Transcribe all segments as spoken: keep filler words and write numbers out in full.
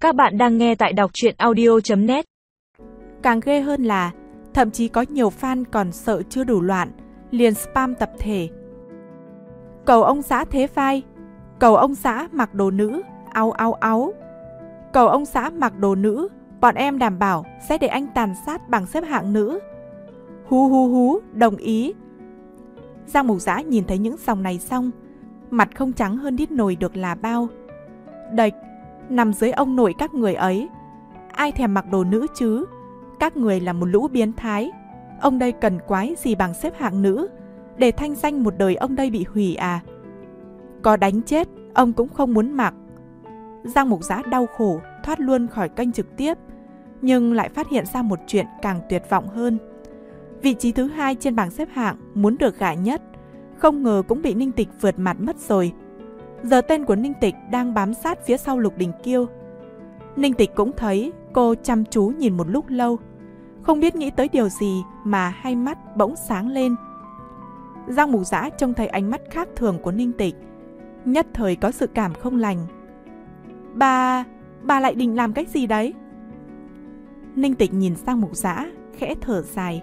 Các bạn đang nghe tại đọc truyện audio chấm net. Càng ghê hơn là thậm chí có nhiều fan còn sợ chưa đủ loạn, liền spam tập thể. Cầu ông xã thế vai, cầu ông xã mặc đồ nữ, áu áu áu. Cầu ông xã mặc đồ nữ, bọn em đảm bảo sẽ để anh tàn sát bằng xếp hạng nữ. Hú hú hú, đồng ý. Giang Mục Giã nhìn thấy những dòng này xong, mặt không trắng hơn đít nồi được là bao. Đệch, nằm dưới ông nội các người ấy. Ai thèm mặc đồ nữ chứ? Các người là một lũ biến thái. Ông đây cần quái gì bằng xếp hạng nữ, để thanh danh một đời ông đây bị hủy à? Có đánh chết, ông cũng không muốn mặc. Giang Mục Giã đau khổ, thoát luôn khỏi kênh trực tiếp, nhưng lại phát hiện ra một chuyện càng tuyệt vọng hơn. Vị trí thứ hai trên bảng xếp hạng muốn được gả nhất, không ngờ cũng bị Ninh Tịch vượt mặt mất rồi. Giờ tên của Ninh Tịch đang bám sát phía sau Lục Đình Kiêu. Ninh Tịch cũng thấy cô chăm chú nhìn một lúc lâu, không biết nghĩ tới điều gì mà hai mắt bỗng sáng lên. Giang Mục Giã trông thấy ánh mắt khác thường của Ninh Tịch, nhất thời có sự cảm không lành. Bà... bà lại định làm cái gì đấy? Ninh Tịch nhìn sang Mục Giã, khẽ thở dài.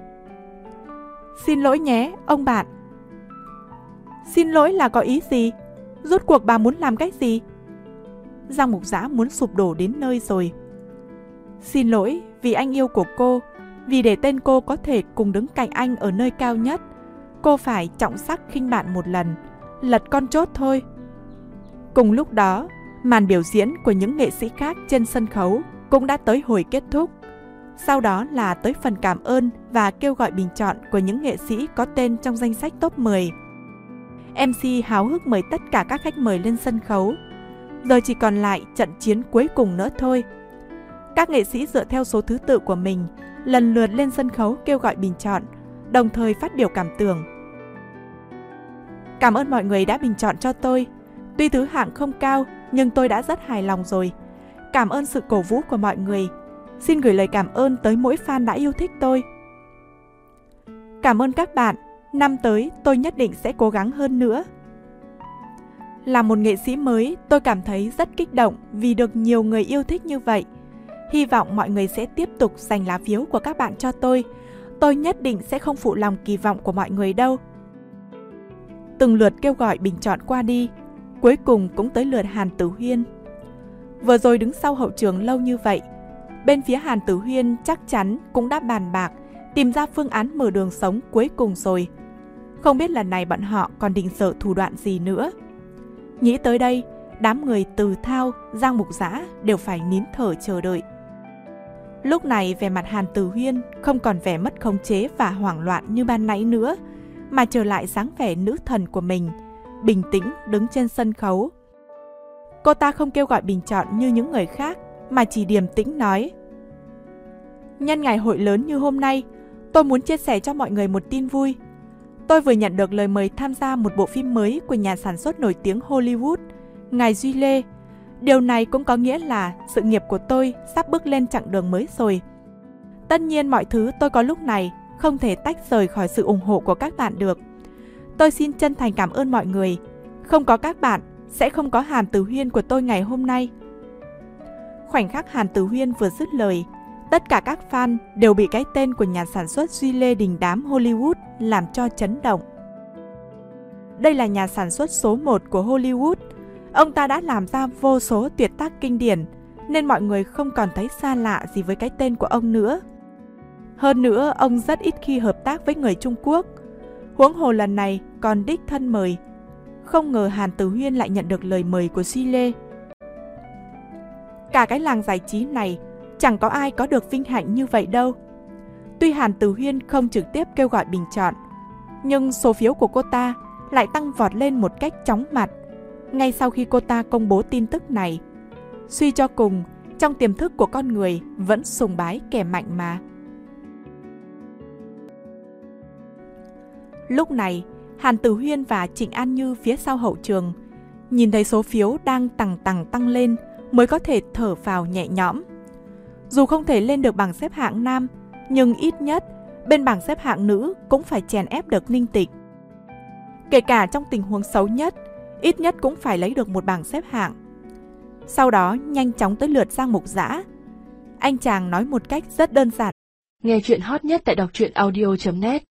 Xin lỗi nhé, ông bạn. Xin lỗi là có ý gì? Rốt cuộc bà muốn làm cái gì? Giang Mục Giã muốn sụp đổ đến nơi rồi. Xin lỗi vì anh yêu của cô, vì để tên cô có thể cùng đứng cạnh anh ở nơi cao nhất, cô phải trọng sắc khinh bạn một lần, lật con chốt thôi. Cùng lúc đó, màn biểu diễn của những nghệ sĩ khác trên sân khấu cũng đã tới hồi kết thúc. Sau đó là tới phần cảm ơn và kêu gọi bình chọn của những nghệ sĩ có tên trong danh sách top mười. em xê háo hức mời tất cả các khách mời lên sân khấu. Giờ chỉ còn lại trận chiến cuối cùng nữa thôi. Các nghệ sĩ dựa theo số thứ tự của mình lần lượt lên sân khấu kêu gọi bình chọn, đồng thời phát biểu cảm tưởng. Cảm ơn mọi người đã bình chọn cho tôi. Tuy thứ hạng không cao nhưng tôi đã rất hài lòng rồi. Cảm ơn sự cổ vũ của mọi người. Xin gửi lời cảm ơn tới mỗi fan đã yêu thích tôi. Cảm ơn các bạn. Năm tới tôi nhất định sẽ cố gắng hơn nữa. Là một nghệ sĩ mới, tôi cảm thấy rất kích động vì được nhiều người yêu thích như vậy. Hy vọng mọi người sẽ tiếp tục dành lá phiếu của các bạn cho tôi. Tôi nhất định sẽ không phụ lòng kỳ vọng của mọi người đâu. Từng lượt kêu gọi bình chọn qua đi, cuối cùng cũng tới lượt Hàn Tử Huyên. Vừa rồi đứng sau hậu trường lâu như vậy, bên phía Hàn Tử Huyên chắc chắn cũng đã bàn bạc, tìm ra phương án mở đường sống cuối cùng rồi. Không biết lần này bọn họ còn định sở thủ đoạn gì nữa. Nghĩ tới đây, đám người Từ Thao, Giang Mục Giã đều phải nín thở chờ đợi. Lúc này vẻ mặt Hàn Tử Huyên không còn vẻ mất khống chế và hoảng loạn như ban nãy nữa, mà trở lại dáng vẻ nữ thần của mình, bình tĩnh đứng trên sân khấu. Cô ta không kêu gọi bình chọn như những người khác, mà chỉ điềm tĩnh nói: Nhân ngày hội lớn như hôm nay, tôi muốn chia sẻ cho mọi người một tin vui. Tôi vừa nhận được lời mời tham gia một bộ phim mới của nhà sản xuất nổi tiếng Hollywood, ngài Duy Lê. Điều này cũng có nghĩa là sự nghiệp của tôi sắp bước lên chặng đường mới rồi. Tất nhiên mọi thứ tôi có lúc này không thể tách rời khỏi sự ủng hộ của các bạn được. Tôi xin chân thành cảm ơn mọi người. Không có các bạn, sẽ không có Hàn Tử Huyên của tôi ngày hôm nay. Khoảnh khắc Hàn Tử Huyên vừa dứt lời, tất cả các fan đều bị cái tên của nhà sản xuất Duy Lê đình đám Hollywood làm cho chấn động. Đây là nhà sản xuất số một của Hollywood. Ông ta đã làm ra vô số tuyệt tác kinh điển, nên mọi người không còn thấy xa lạ gì với cái tên của ông nữa. Hơn nữa, ông rất ít khi hợp tác với người Trung Quốc. Huống hồ lần này còn đích thân mời. Không ngờ Hàn Tử Huyên lại nhận được lời mời của Duy Lê. Cả cái làng giải trí này chẳng có ai có được vinh hạnh như vậy đâu. Tuy Hàn Tử Huyên không trực tiếp kêu gọi bình chọn, nhưng số phiếu của cô ta lại tăng vọt lên một cách chóng mặt ngay sau khi cô ta công bố tin tức này. Suy cho cùng, trong tiềm thức của con người vẫn sùng bái kẻ mạnh mà. Lúc này, Hàn Tử Huyên và Trịnh An Như phía sau hậu trường nhìn thấy số phiếu đang tằng tằng tăng lên mới có thể thở phào nhẹ nhõm. Dù không thể lên được bảng xếp hạng nam, nhưng ít nhất bên bảng xếp hạng nữ cũng phải chèn ép được Ninh Tịch. Kể cả trong tình huống xấu nhất, ít nhất cũng phải lấy được một bảng xếp hạng. Sau đó nhanh chóng tới lượt Giang Mục Dã. Anh chàng nói một cách rất đơn giản. Nghe chuyện hot nhất tại đọc truyện audio chấm net.